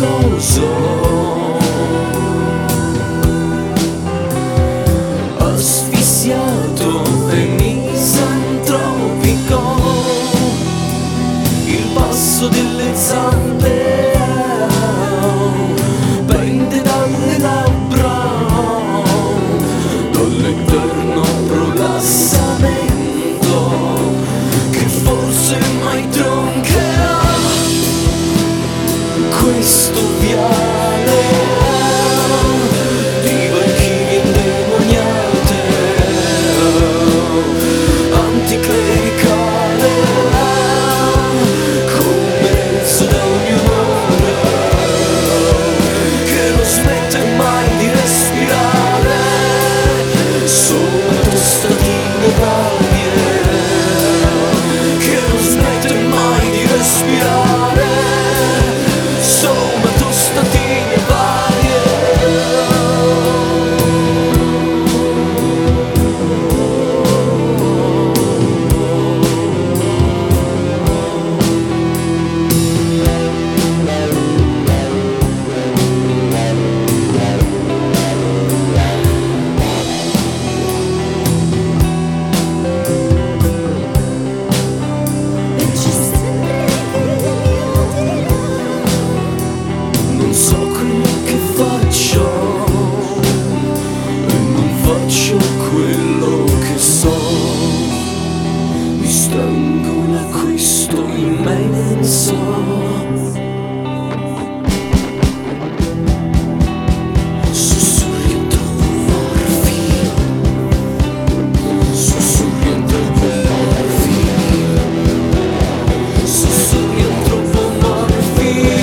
faticoso, asfissiato e misantropico, il passo delle zampe pende dalle labbra, dall'eterno prolassamento che forse mai troncherà questo viale di banchine indemoniate, anticlericale, commesso da un'ora che non smette mai di respirare sopra tostatine varie, che non smette mai di respirare sopra tostatine varie. Non so quello che faccio e non faccio quello che so, mi strangola questo immenso sussurri troppo morfi, sussurri troppo morfi, sussurri troppo morfi.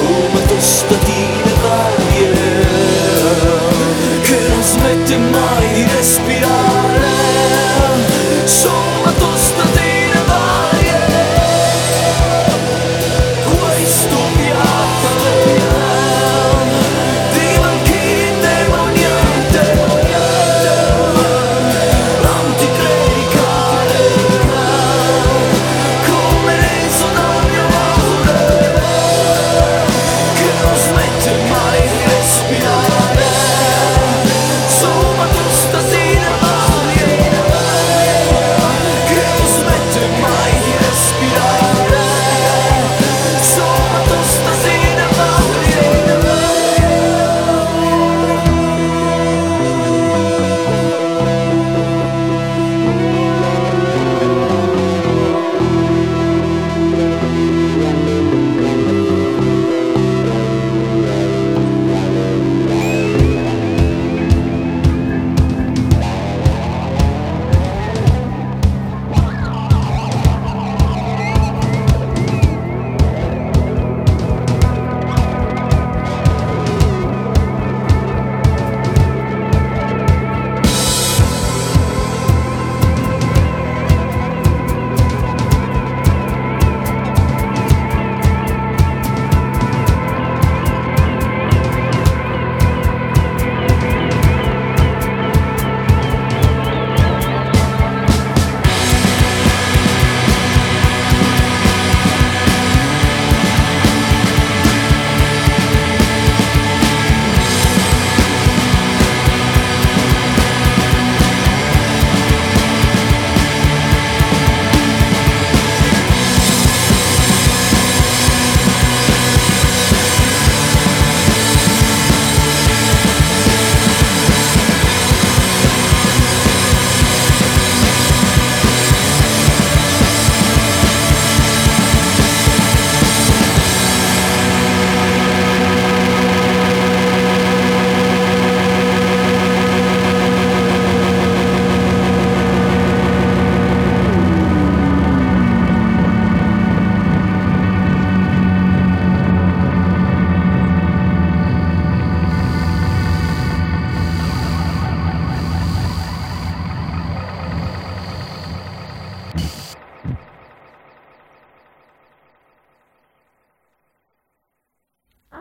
Tostatine varie che non smette mai